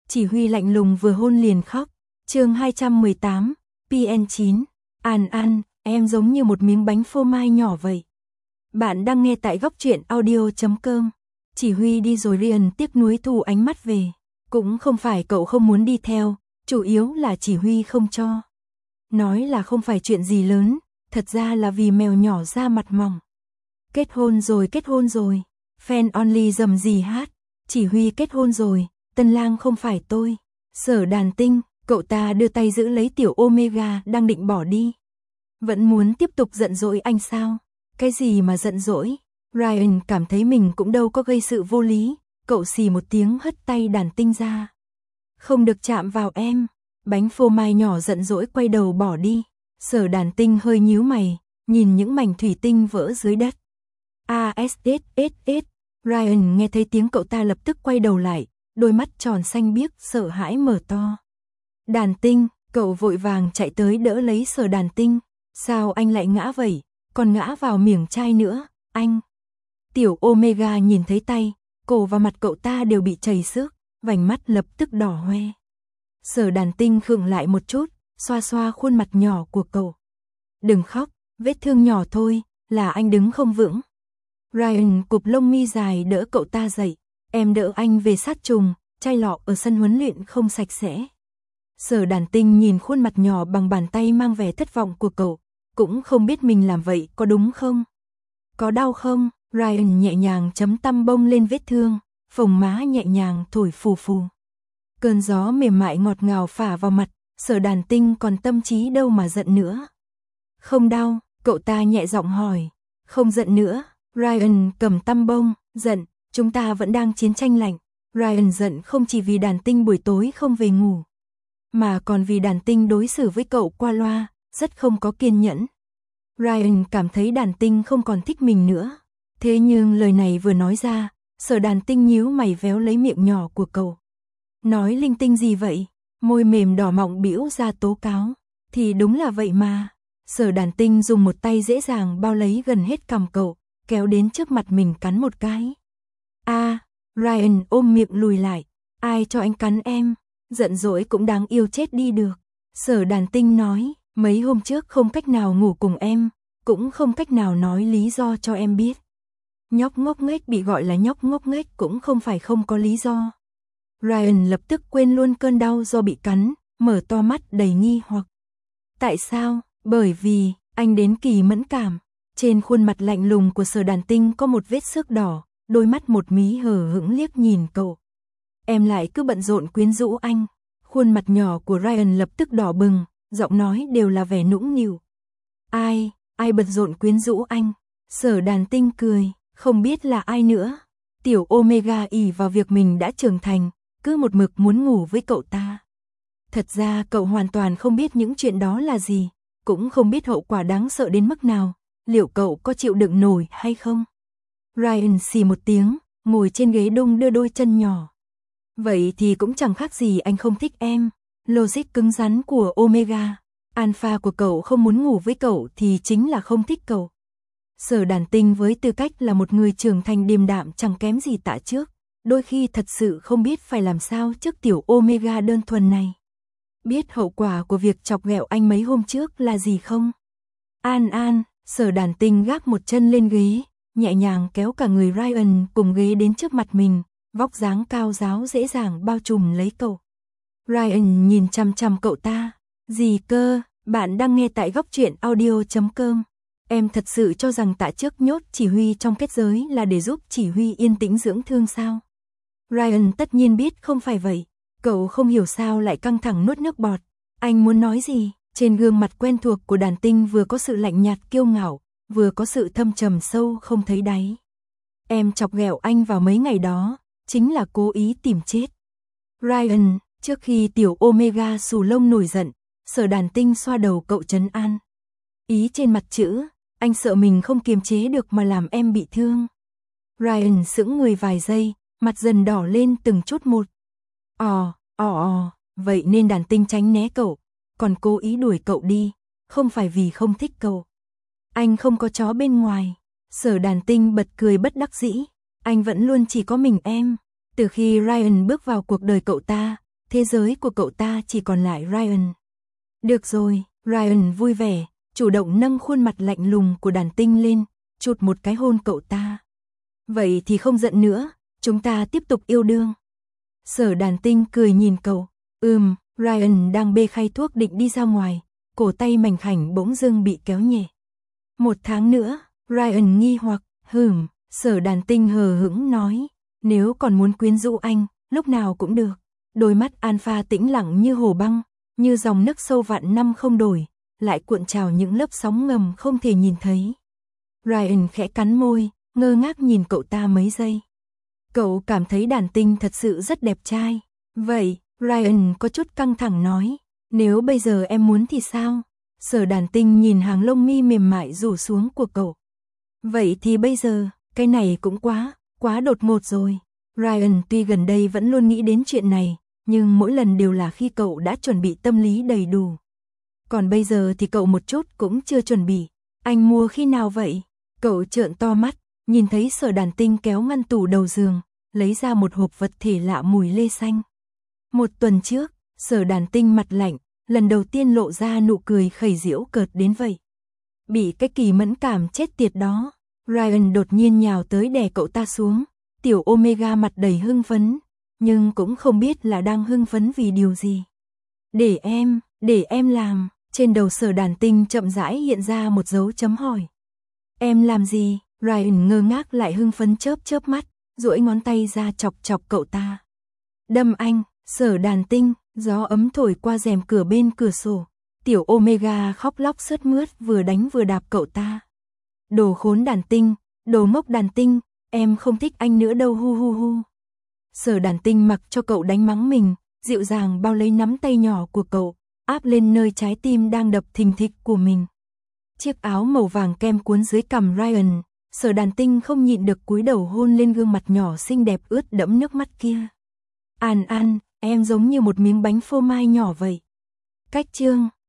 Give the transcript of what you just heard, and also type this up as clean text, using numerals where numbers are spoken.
Chỉ huy lạnh lùng vừa hôn liền khóc. Chương 218, PN9. An, em giống như một miếng bánh phô mai nhỏ vậy. Bạn đang nghe tại góc truyện audio.com. Chỉ huy đi rồi Ryan tiếc nuối thu ánh mắt về. Cũng không phải cậu không muốn đi theo, chủ yếu là chỉ huy không cho. Nói là không phải chuyện gì lớn, thật ra là vì mèo nhỏ da mặt mỏng. Kết hôn rồi. Fan only rầm rì hát. Chỉ huy kết hôn rồi, tân lang không phải tôi. Sở Đàn Tinh, cậu ta đưa tay giữ lấy tiểu Omega đang định bỏ đi. Vẫn muốn tiếp tục giận dỗi anh sao? Cái gì mà giận dỗi? Ryan cảm thấy mình cũng đâu có gây sự vô lý, cậu xì một tiếng hất tay Đàn Tinh ra. Không được chạm vào em. Bánh phô mai nhỏ giận dỗi quay đầu bỏ đi. Sở Đàn Tinh hơi nhíu mày, nhìn những mảnh thủy tinh vỡ dưới đất. ASSSS. Ryan nghe thấy tiếng cậu ta lập tức quay đầu lại, đôi mắt tròn xanh biếc sợ hãi mở to. Đàn Tinh, cậu vội vàng chạy tới đỡ lấy Sở Đàn Tinh. Sao anh lại ngã vậy? Còn ngã vào miệng chai nữa, anh. Tiểu Omega nhìn thấy tay, cổ và mặt cậu ta đều bị chảy xước, vành mắt lập tức đỏ hoe. Sở Đàn Tinh khựng lại một chút, xoa xoa khuôn mặt nhỏ của cậu. Đừng khóc, vết thương nhỏ thôi, là anh đứng không vững. Ryan cụp lông mi dài đỡ cậu ta dậy. Em đỡ anh về sát trùng, chai lọ ở sân huấn luyện không sạch sẽ. Sở Đàn Tinh nhìn khuôn mặt nhỏ bằng bàn tay mang vẻ thất vọng của cậu, cũng không biết mình làm vậy có đúng không? Có đau không? Ryan nhẹ nhàng chấm tăm bông lên vết thương, phồng má nhẹ nhàng thổi phù phù. Cơn gió mềm mại ngọt ngào phả vào mặt, Sở Đàn Tinh còn tâm trí đâu mà giận nữa. Không đau, cậu ta nhẹ giọng hỏi. Không giận nữa. Ryan cầm tăm bông, giận, chúng ta vẫn đang chiến tranh lạnh. Ryan giận không chỉ vì Đàn Tinh buổi tối không về ngủ, mà còn vì Đàn Tinh đối xử với cậu qua loa, rất không có kiên nhẫn. Ryan cảm thấy Đàn Tinh không còn thích mình nữa. Thế nhưng lời này vừa nói ra, Sở Đàn Tinh nhíu mày véo lấy miệng nhỏ của cậu. Nói linh tinh gì vậy? Môi mềm đỏ mọng bĩu ra tố cáo. Thì đúng là vậy mà. Sở Đàn Tinh dùng một tay dễ dàng bao lấy gần hết cằm cậu, kéo đến trước mặt mình cắn một cái. Ryan ôm miệng lùi lại. Ai cho anh cắn em? Giận dỗi cũng đáng yêu chết đi được. Sở Đàn Tinh nói, mấy hôm trước không cách nào ngủ cùng em, cũng không cách nào nói lý do cho em biết. Nhóc ngốc nghếch bị gọi là nhóc ngốc nghếch cũng không phải không có lý do. Ryan lập tức quên luôn cơn đau do bị cắn, mở to mắt đầy nghi hoặc. Tại sao? Bởi vì, anh đến kỳ mẫn cảm. Trên khuôn mặt lạnh lùng của Sở Đàn Tinh có một vết xước đỏ, đôi mắt một mí hờ hững liếc nhìn cậu. Em lại cứ bận rộn quyến rũ anh. Khuôn mặt nhỏ của Ryan lập tức đỏ bừng, giọng nói đều là vẻ nũng nịu. Ai bận rộn quyến rũ anh? Sở Đàn Tinh cười, không biết là ai nữa. Tiểu Omega ỷ vào việc mình đã trưởng thành, cứ một mực muốn ngủ với cậu ta. Thật ra cậu hoàn toàn không biết những chuyện đó là gì, cũng không biết hậu quả đáng sợ đến mức nào, liệu cậu có chịu đựng nổi hay không? Ryan xì một tiếng, ngồi trên ghế đung đưa đôi chân nhỏ. Vậy thì cũng chẳng khác gì anh không thích em. Logic cứng rắn của Omega. Alpha của cậu không muốn ngủ với cậu thì chính là không thích cậu. Sở Đàn Tinh với tư cách là một người trưởng thành điềm đạm chẳng kém gì tạ trước, đôi khi thật sự không biết phải làm sao trước tiểu Omega đơn thuần này. Biết hậu quả của việc chọc ghẹo anh mấy hôm trước là gì không? Sở Đàn Tinh gác một chân lên ghế, nhẹ nhàng kéo cả người Ryan cùng ghế đến trước mặt mình, vóc dáng cao ráo dễ dàng bao trùm lấy cậu. Ryan nhìn chằm chằm cậu ta. Gì cơ? Bạn đang nghe tại góc truyện audio.com. Em thật sự cho rằng tạ trước nhốt chỉ huy trong kết giới là để giúp chỉ huy yên tĩnh dưỡng thương sao? Ryan tất nhiên biết không phải vậy. Cậu không hiểu sao lại căng thẳng nuốt nước bọt. Anh muốn nói gì? Trên gương mặt quen thuộc của Đàn Tinh vừa có sự lạnh nhạt kiêu ngạo, vừa có sự thâm trầm sâu không thấy đáy. Em chọc ghẹo anh vào mấy ngày đó, chính là cố ý tìm chết. Ryan, trước khi tiểu Omega xù lông nổi giận, Sở Đàn Tinh xoa đầu cậu trấn an. Ý trên mặt chữ, anh sợ mình không kiềm chế được mà làm em bị thương. Ryan sững người vài giây, mặt dần đỏ lên từng chút một. Vậy nên Đàn Tinh tránh né cậu, còn cố ý đuổi cậu đi, không phải vì không thích cậu. Anh không có chó bên ngoài. Sở Đàn Tinh bật cười bất đắc dĩ. Anh vẫn luôn chỉ có mình em. Từ khi Ryan bước vào cuộc đời cậu ta, thế giới của cậu ta chỉ còn lại Ryan. Được rồi, Ryan vui vẻ, chủ động nâng khuôn mặt lạnh lùng của đàn tinh lên, chụt một cái hôn cậu ta. Vậy thì không giận nữa, chúng ta tiếp tục yêu đương. Sở Đàn Tinh cười nhìn cậu, Ryan đang bê khay thuốc định đi ra ngoài, cổ tay mảnh khảnh bỗng dưng bị kéo nhẹ. 1 tháng nữa, Ryan nghi hoặc, Sở Đàn Tinh hờ hững nói, nếu còn muốn quyến rũ anh, lúc nào cũng được. Đôi mắt Alpha tĩnh lặng như hồ băng, như dòng nước sâu vạn năm không đổi, lại cuộn trào những lớp sóng ngầm không thể nhìn thấy. Ryan khẽ cắn môi, ngơ ngác nhìn cậu ta mấy giây. Cậu cảm thấy Đàn Tinh thật sự rất đẹp trai. Vậy, Ryan có chút căng thẳng nói, nếu bây giờ em muốn thì sao? Sở Đàn Tinh nhìn hàng lông mi mềm mại rủ xuống của cậu. Vậy thì bây giờ, cái này cũng quá đột ngột rồi. Ryan tuy gần đây vẫn luôn nghĩ đến chuyện này, nhưng mỗi lần đều là khi cậu đã chuẩn bị tâm lý đầy đủ. Còn bây giờ thì cậu một chút cũng chưa chuẩn bị. Anh mua khi nào vậy? Cậu trợn to mắt, nhìn thấy Sở Đàn Tinh kéo ngăn tủ đầu giường, lấy ra một hộp vật thể lạ mùi lê xanh. 1 tuần trước, Sở Đàn Tinh mặt lạnh, lần đầu tiên lộ ra nụ cười khẩy giễu cợt đến vậy. Bị cái kỳ mẫn cảm chết tiệt đó, Ryan đột nhiên nhào tới đè cậu ta xuống, tiểu Omega mặt đầy hưng phấn, nhưng cũng không biết là đang hưng phấn vì điều gì. Để em làm, trên đầu Sở Đàn Tinh chậm rãi hiện ra một dấu chấm hỏi. Em làm gì? Ryan ngơ ngác lại hưng phấn chớp mắt, duỗi ngón tay ra chọc cậu ta. Đâm anh, Sở Đàn Tinh, gió ấm thổi qua rèm cửa bên cửa sổ. Tiểu Omega khóc lóc sướt mướt vừa đánh vừa đạp cậu ta. Đồ khốn Đàn Tinh, đồ ngốc Đàn Tinh, em không thích anh nữa đâu hu. Sở Đàn Tinh mặc cho cậu đánh mắng mình, dịu dàng bao lấy nắm tay nhỏ của cậu, áp lên nơi trái tim đang đập thình thịch của mình. Chiếc áo màu vàng kem cuốn dưới cằm Ryan, Sở Đàn Tinh không nhịn được cúi đầu hôn lên gương mặt nhỏ xinh đẹp ướt đẫm nước mắt kia. An, em giống như một miếng bánh phô mai nhỏ vậy. Cách chương